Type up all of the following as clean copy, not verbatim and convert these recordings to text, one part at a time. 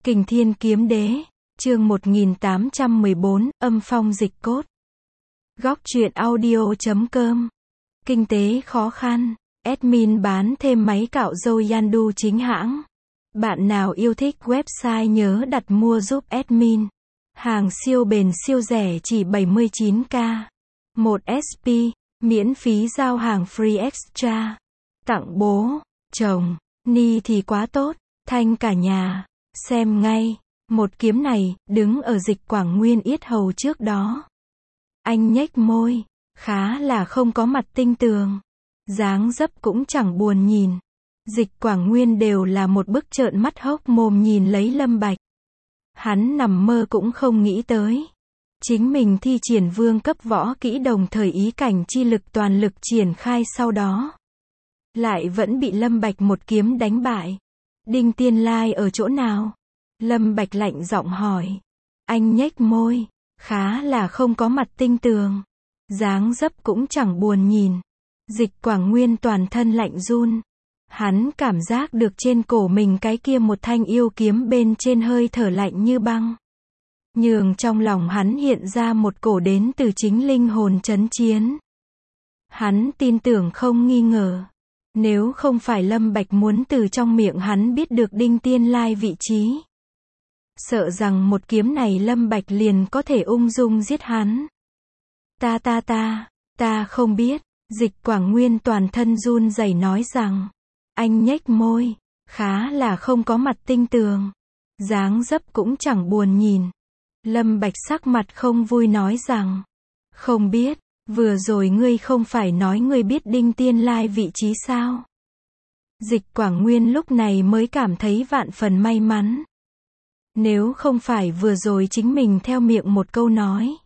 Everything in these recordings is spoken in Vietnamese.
Kình Thiên Kiếm Đế, chương 1814, âm phong dịch cốt. Góc truyện audio.com. Kinh tế khó khăn, admin bán thêm máy cạo râu Yandu chính hãng. Bạn nào yêu thích website nhớ đặt mua giúp admin. Hàng siêu bền siêu rẻ chỉ 79k. 1 SP, miễn phí giao hàng free extra. Tặng bố, chồng, ni thì quá tốt, thanh cả nhà. Xem ngay, một kiếm này, đứng ở Dịch Quảng Nguyên yết hầu trước đó. Anh nhếch môi, khá là không có mặt tinh tường. Dáng dấp cũng chẳng buồn nhìn. Dịch Quảng Nguyên đều là một bức trợn mắt hốc mồm nhìn lấy Lâm Bạch. Hắn nằm mơ cũng không nghĩ tới. Chính mình thi triển vương cấp võ kỹ đồng thời ý cảnh chi lực toàn lực triển khai sau đó. Lại vẫn bị Lâm Bạch một kiếm đánh bại. Đinh Tiên Lai ở chỗ nào? Lâm Bạch lạnh giọng hỏi. Anh nhếch môi, khá là không có mặt tinh tường. Dáng dấp cũng chẳng buồn nhìn. Dịch Quảng Nguyên toàn thân lạnh run. Hắn cảm giác được trên cổ mình cái kia một thanh yêu kiếm bên trên hơi thở lạnh như băng. Nhường trong lòng hắn hiện ra một cổ đến từ chính linh hồn chấn chiến. Hắn tin tưởng không nghi ngờ. Nếu không phải Lâm Bạch muốn từ trong miệng hắn biết được Đinh Tiên Lai vị trí. Sợ rằng một kiếm này Lâm Bạch liền có thể ung dung giết hắn. Ta không biết. Dịch Quảng Nguyên toàn thân run rẩy nói rằng. Anh nhếch môi, khá là không có mặt tinh tường. Dáng dấp cũng chẳng buồn nhìn. Lâm Bạch sắc mặt không vui nói rằng. Không biết, vừa rồi ngươi không phải nói ngươi biết Đinh Tiên Lai vị trí sao? Dịch Quảng Nguyên lúc này mới cảm thấy vạn phần may mắn. Nếu không phải vừa rồi chính mình theo miệng một câu nói.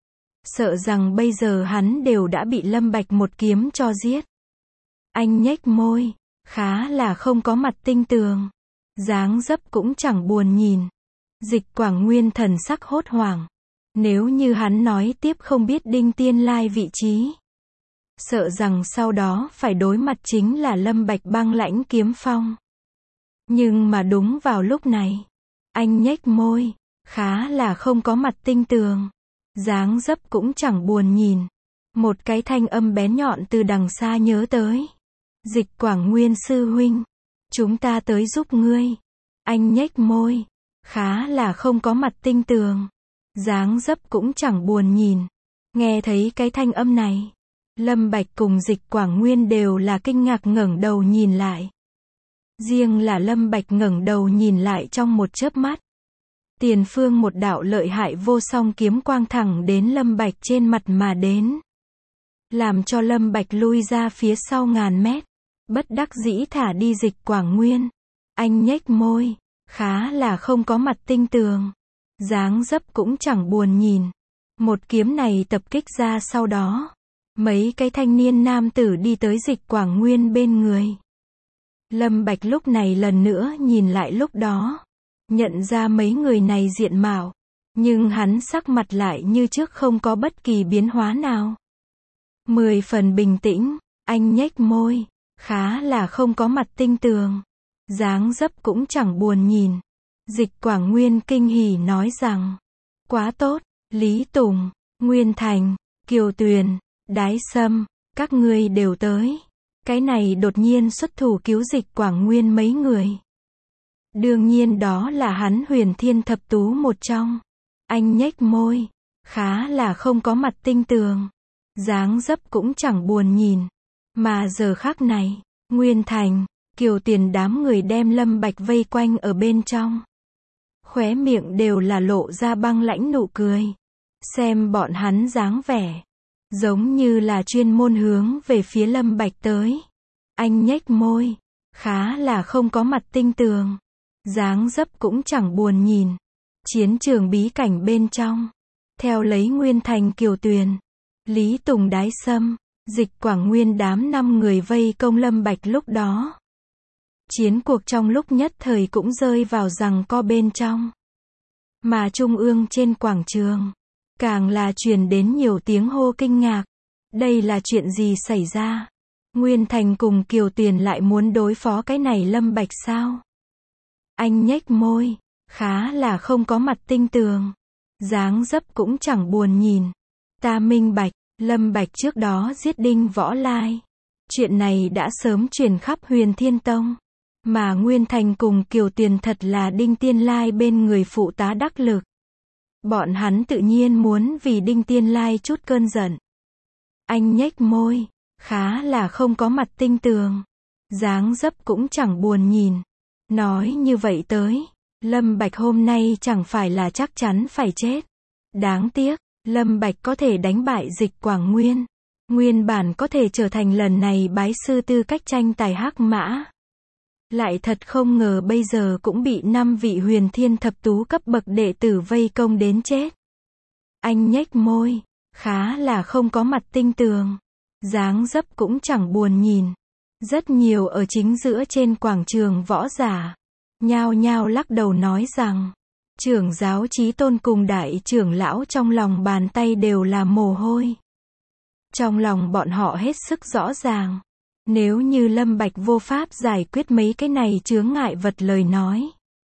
Sợ rằng bây giờ hắn đều đã bị Lâm Bạch một kiếm cho giết. Anh nhếch môi, khá là không có mặt tinh tường. Dáng dấp cũng chẳng buồn nhìn. Dịch Quảng Nguyên thần sắc hốt hoảng. Nếu như hắn nói tiếp không biết Đinh Tiên Lai vị trí. Sợ rằng sau đó phải đối mặt chính là Lâm Bạch băng lãnh kiếm phong. Nhưng mà đúng vào lúc này. Anh nhếch môi, khá là không có mặt tinh tường. Dáng dấp cũng chẳng buồn nhìn. Một cái thanh âm bén nhọn từ đằng xa nhớ tới. Dịch Quảng Nguyên sư huynh. Chúng ta tới giúp ngươi. Anh nhếch môi. Khá là không có mặt tinh tường. Dáng dấp cũng chẳng buồn nhìn. Nghe thấy cái thanh âm này. Lâm Bạch cùng Dịch Quảng Nguyên đều là kinh ngạc ngẩng đầu nhìn lại. Riêng là Lâm Bạch ngẩng đầu nhìn lại trong một chớp mắt. Tiền phương một đạo lợi hại vô song kiếm quang thẳng đến Lâm Bạch trên mặt mà đến. Làm cho Lâm Bạch lui ra phía sau ngàn mét. Bất đắc dĩ thả đi Dịch Quảng Nguyên. Anh nhếch môi. Khá là không có mặt tinh tường. Dáng dấp cũng chẳng buồn nhìn. Một kiếm này tập kích ra sau đó. Mấy cái thanh niên nam tử đi tới Dịch Quảng Nguyên bên người. Lâm Bạch lúc này lần nữa nhìn lại lúc đó. Nhận ra mấy người này diện mạo. Nhưng hắn sắc mặt lại như trước không có bất kỳ biến hóa nào. 10 phần bình tĩnh, anh nhếch môi. Khá là không có mặt tinh tường. Dáng dấp cũng chẳng buồn nhìn. Dịch Quảng Nguyên kinh hỉ nói rằng. Quá tốt, Lý Tùng, Nguyên Thành, Kiều Tuyền, Đái Sâm, các ngươi đều tới. Cái này đột nhiên xuất thủ cứu Dịch Quảng Nguyên mấy người. Đương nhiên đó là hắn Huyền Thiên Thập Tú một trong. Anh nhếch môi. Khá là không có mặt tinh tường. Dáng dấp cũng chẳng buồn nhìn. Mà giờ khắc này, Nguyên Thành, Kiều Tiền đám người đem Lâm Bạch vây quanh ở bên trong. Khóe miệng đều là lộ ra băng lãnh nụ cười. Xem bọn hắn dáng vẻ. Giống như là chuyên môn hướng về phía Lâm Bạch tới. Anh nhếch môi. Khá là không có mặt tinh tường. Dáng dấp cũng chẳng buồn nhìn. Chiến trường bí cảnh bên trong. Theo lấy Nguyên Thành Kiều Tuyền. Lý Tùng Đái Sâm. Dịch Quảng Nguyên đám 5 người vây công Lâm Bạch lúc đó. Chiến cuộc trong lúc nhất thời cũng rơi vào giằng co bên trong. Mà trung ương trên quảng trường. Càng là truyền đến nhiều tiếng hô kinh ngạc. Đây là chuyện gì xảy ra? Nguyên Thành cùng Kiều Tuyền lại muốn đối phó cái này Lâm Bạch sao? Anh nhếch môi. khá là không có mặt tinh tường. Dáng dấp cũng chẳng buồn nhìn. Ta minh bạch, Lâm Bạch trước đó giết Đinh Võ Lai. Chuyện này đã sớm truyền khắp Huyền Thiên Tông. Mà Nguyên Thành cùng Kiều Tuyền thật là Đinh Tiên Lai bên người phụ tá đắc lực. Bọn hắn tự nhiên muốn vì Đinh Tiên Lai chút cơn giận. Anh nhếch môi, khá là không có mặt tinh tường. Dáng dấp cũng chẳng buồn nhìn. Nói như vậy tới, Lâm Bạch hôm nay chẳng phải là chắc chắn phải chết. Đáng tiếc, Lâm Bạch có thể đánh bại Dịch Quảng Nguyên. Nguyên bản có thể trở thành lần này bái sư tư cách tranh tài hắc mã. Lại thật không ngờ bây giờ cũng bị 5 vị Huyền Thiên thập tú cấp bậc đệ tử vây công đến chết. Anh nhếch môi, khá là không có mặt tinh tường. Dáng dấp cũng chẳng buồn nhìn. Rất nhiều ở chính giữa trên quảng trường võ giả. Nhao nhao lắc đầu nói rằng, trưởng giáo Chí Tôn cùng đại trưởng lão trong lòng bàn tay đều là mồ hôi. Trong lòng bọn họ hết sức rõ ràng. Nếu như Lâm Bạch vô pháp giải quyết mấy cái này chướng ngại vật lời nói.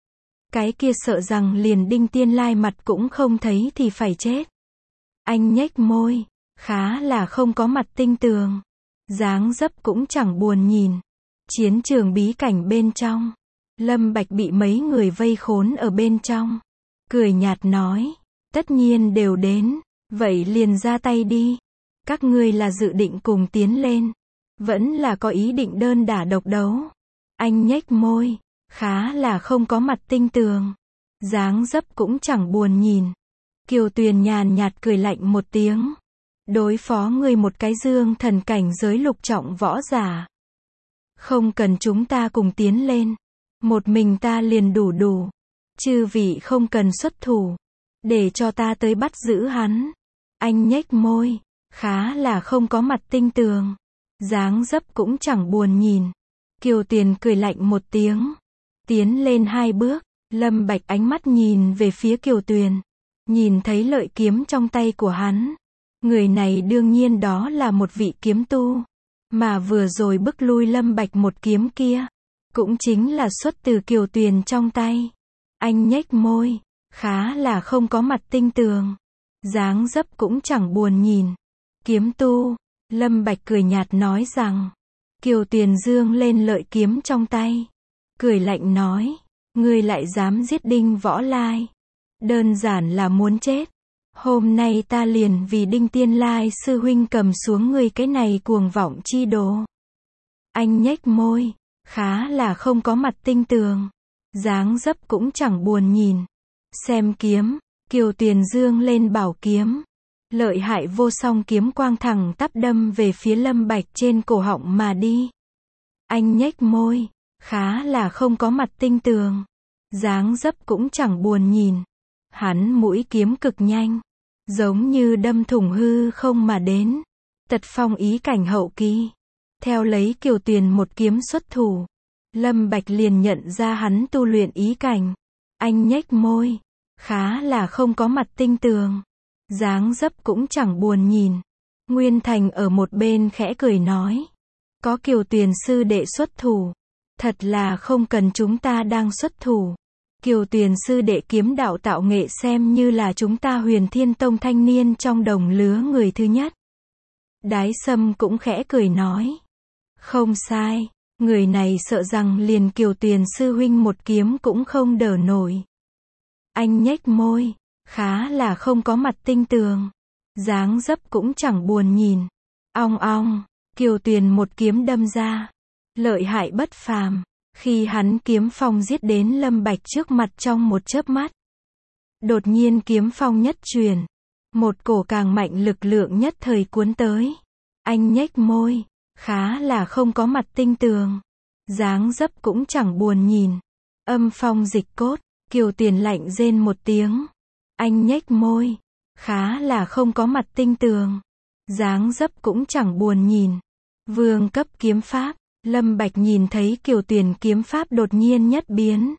Cái kia sợ rằng liền Đinh Tiên Lai mặt cũng không thấy thì phải chết. Anh nhếch môi, khá là không có mặt tinh tường. Dáng dấp cũng chẳng buồn nhìn. Chiến trường bí cảnh bên trong. Lâm Bạch bị mấy người vây khốn ở bên trong. Cười nhạt nói, tất nhiên đều đến, vậy liền ra tay đi. Các ngươi là dự định cùng tiến lên, vẫn là có ý định đơn đả độc đấu. Anh nhếch môi, khá là không có mặt tinh tường. Dáng dấp cũng chẳng buồn nhìn. Kiều Tuyền nhàn nhạt cười lạnh một tiếng. Đối phó ngươi một cái dương thần cảnh giới lục trọng võ giả. Không cần chúng ta cùng tiến lên. Một mình ta liền đủ. Chư vị không cần xuất thủ. Để cho ta tới bắt giữ hắn. Anh nhếch môi, khá là không có mặt tinh tường. Dáng dấp cũng chẳng buồn nhìn. Kiều Tuyền cười lạnh một tiếng. Tiến lên 2 bước. Lâm Bạch ánh mắt nhìn về phía Kiều Tuyền. Nhìn thấy lợi kiếm trong tay của hắn. Người này đương nhiên đó là một vị kiếm tu. Mà vừa rồi bức lui Lâm Bạch một kiếm kia. Cũng chính là xuất từ Kiều Tuyền trong tay. Anh nhếch môi, khá là không có mặt tinh tường. Dáng dấp cũng chẳng buồn nhìn. Kiếm tu, Lâm Bạch cười nhạt nói rằng. Kiều Tuyền dương lên lợi kiếm trong tay. Cười lạnh nói, ngươi lại dám giết Đinh Võ Lai. Đơn giản là muốn chết. Hôm nay ta liền vì Đinh Tiên Lai sư huynh cầm xuống ngươi cái này cuồng vọng chi đồ. Anh nhếch môi, khá là không có mặt tinh tường. Dáng dấp cũng chẳng buồn nhìn. Xem kiếm, Kiều Tuyền dương lên bảo kiếm. Lợi hại vô song kiếm quang thẳng tắp đâm về phía Lâm Bạch trên cổ họng mà đi. Anh nhếch môi, khá là không có mặt tinh tường. Dáng dấp cũng chẳng buồn nhìn. Hắn mũi kiếm cực nhanh. Giống như đâm thủng hư không mà đến. Tật phong ý cảnh hậu kỳ. Theo lấy Kiều Tuyền một kiếm xuất thủ. Lâm Bạch liền nhận ra hắn tu luyện ý cảnh. Anh nhếch môi. Khá là không có mặt tinh tường. Dáng dấp cũng chẳng buồn nhìn. Nguyên Thành ở một bên khẽ cười nói. Có Kiều Tuyền sư đệ xuất thủ. Thật là không cần chúng ta đang xuất thủ. Kiều Tuyền sư đệ kiếm đạo tạo nghệ xem như là chúng ta Huyền Thiên Tông thanh niên trong đồng lứa người thứ nhất. Đái Sâm cũng khẽ cười nói. Không sai, người này sợ rằng liền Kiều Tuyền sư huynh một kiếm cũng không đỡ nổi. Anh nhếch môi, khá là không có mặt tinh tường. Dáng dấp cũng chẳng buồn nhìn. Ong ong, Kiều Tuyền một kiếm đâm ra. Lợi hại bất phàm. Khi hắn kiếm phong giết đến Lâm Bạch trước mặt trong một chớp mắt. Đột nhiên kiếm phong nhất truyền. Một cổ càng mạnh lực lượng nhất thời cuốn tới. Anh nhếch môi, khá là không có mặt tinh tường. Dáng dấp cũng chẳng buồn nhìn. Âm phong dịch cốt, Kiều Tuyền lạnh rên một tiếng. Anh nhếch môi, khá là không có mặt tinh tường. Dáng dấp cũng chẳng buồn nhìn. Vương cấp kiếm pháp. Lâm Bạch nhìn thấy Kiều Tuyền kiếm pháp đột nhiên nhất biến.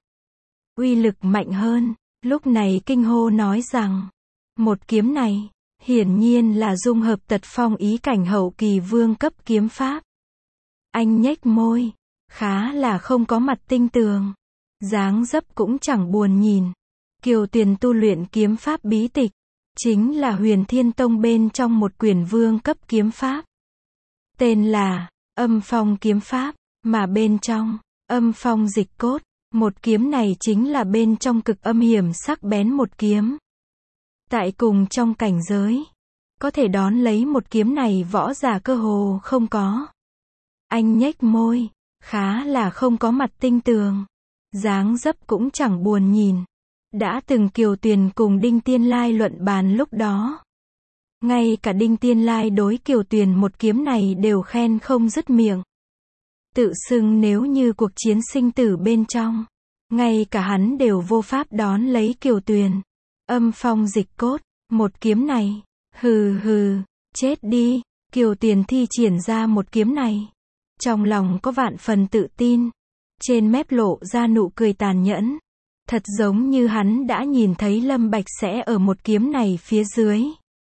Uy lực mạnh hơn, lúc này kinh hô nói rằng, một kiếm này, hiển nhiên là dung hợp tật phong ý cảnh hậu kỳ vương cấp kiếm pháp. Anh nhếch môi, khá là không có mặt tinh tường. dáng dấp cũng chẳng buồn nhìn. Kiều Tuyền tu luyện kiếm pháp bí tịch, chính là Huyền Thiên Tông bên trong một quyển vương cấp kiếm pháp. Tên là Âm Phong kiếm pháp, mà bên trong Âm Phong dịch cốt, một kiếm này chính là bên trong cực âm hiểm sắc bén một kiếm. Tại cùng trong cảnh giới, có thể đón lấy một kiếm này võ giả cơ hồ không có. Anh nhếch môi, khá là không có mặt tinh tường, dáng dấp cũng chẳng buồn nhìn. Đã từng Kiều Tuyền cùng Đinh Tiên Lai luận bàn lúc đó. Ngay cả Đinh Tiên Lai đối Kiều Tuyền một kiếm này đều khen không dứt miệng. Tự xưng nếu như cuộc chiến sinh tử bên trong, ngay cả hắn đều vô pháp đón lấy Kiều Tuyền. Âm Phong dịch cốt, một kiếm này, hừ hừ, chết đi. Kiều Tuyền thi triển ra một kiếm này, trong lòng có vạn phần tự tin, trên mép lộ ra nụ cười tàn nhẫn. Thật giống như hắn đã nhìn thấy Lâm Bạch sẽ ở một kiếm này phía dưới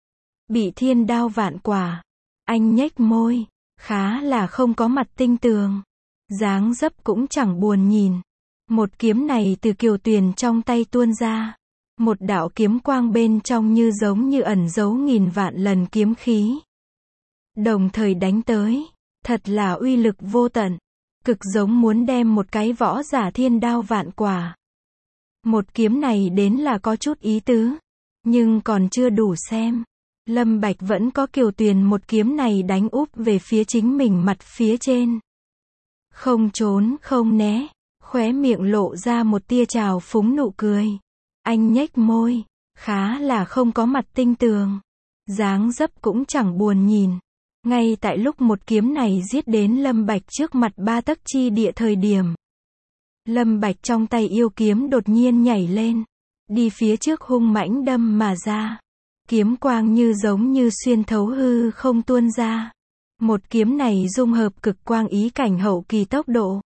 bị thiên đao vạn quả. Anh nhếch môi, khá là không có mặt tinh tường, dáng dấp cũng chẳng buồn nhìn. Một kiếm này từ Kiều Tuyền trong tay tuôn ra, một đạo kiếm quang bên trong như giống như ẩn giấu nghìn vạn lần kiếm khí, đồng thời đánh tới, thật là uy lực vô tận, cực giống muốn đem một cái võ giả thiên đao vạn quả. Một kiếm này đến là có chút ý tứ, nhưng còn chưa đủ xem. Lâm Bạch vẫn có Kiều Tuyền một kiếm này đánh úp về phía chính mình mặt phía trên. Không trốn không né, khóe miệng lộ ra một tia trào phúng nụ cười. Anh nhếch môi, khá là không có mặt tinh tường, dáng dấp cũng chẳng buồn nhìn. Ngay tại lúc một kiếm này giết đến Lâm Bạch trước mặt 3 tấc chi địa thời điểm, Lâm Bạch trong tay yêu kiếm đột nhiên nhảy lên, đi phía trước hung mãnh đâm mà ra. Kiếm quang như giống như xuyên thấu hư không tuôn ra. Một kiếm này dung hợp cực quang ý cảnh hậu kỳ tốc độ,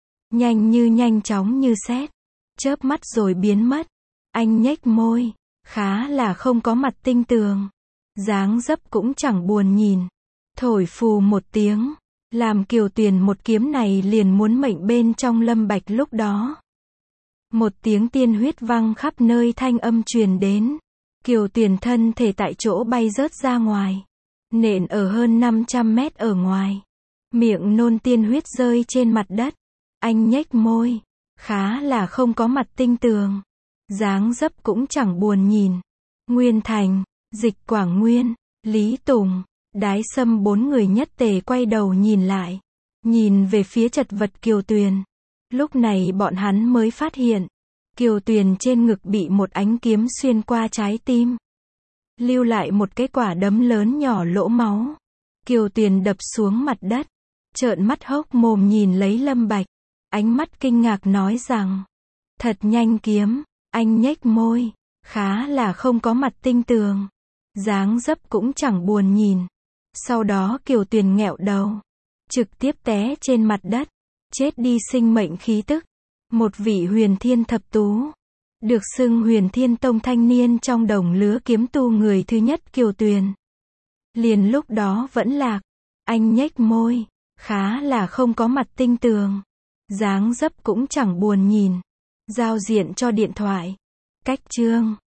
nhanh chóng như sét, chớp mắt rồi biến mất. Anh nhếch môi, khá là không có mặt tinh tường, dáng dấp cũng chẳng buồn nhìn. Thổi phù một tiếng, làm Kiều Tuyền một kiếm này liền muốn mệnh bên trong Lâm Bạch lúc đó. Một tiếng tiên huyết văng khắp nơi, thanh âm truyền đến. Kiều Tuyền thân thể tại chỗ bay rớt ra ngoài, nện ở hơn 500 mét ở ngoài. Miệng nôn tiên huyết rơi trên mặt đất. Anh nhếch môi, khá là không có mặt tinh tường, dáng dấp cũng chẳng buồn nhìn. Nguyên Thành, Dịch Quảng Nguyên, Lý Tùng, Đái Sâm 4 người nhất tề quay đầu nhìn lại, nhìn về phía chật vật Kiều Tuyền. Lúc này bọn hắn mới phát hiện, Kiều Tuyền trên ngực bị một ánh kiếm xuyên qua trái tim, lưu lại một cái quả đấm lớn nhỏ lỗ máu. Kiều Tuyền đập xuống mặt đất, trợn mắt hốc mồm nhìn lấy Lâm Bạch, ánh mắt kinh ngạc nói rằng, thật nhanh kiếm. Anh nhếch môi, khá là không có mặt tinh tường, dáng dấp cũng chẳng buồn nhìn. Sau đó Kiều Tuyền nghẹo đầu, trực tiếp té trên mặt đất, chết đi sinh mệnh khí tức. Một vị huyền thiên thập tú, được xưng Huyền Thiên Tông thanh niên trong đồng lứa kiếm tu người thứ nhất Kiều Tuyền, liền lúc đó vẫn lạc. Anh nhếch môi, khá là không có mặt tinh tường, dáng dấp cũng chẳng buồn nhìn. Giao diện cho điện thoại. Cách chương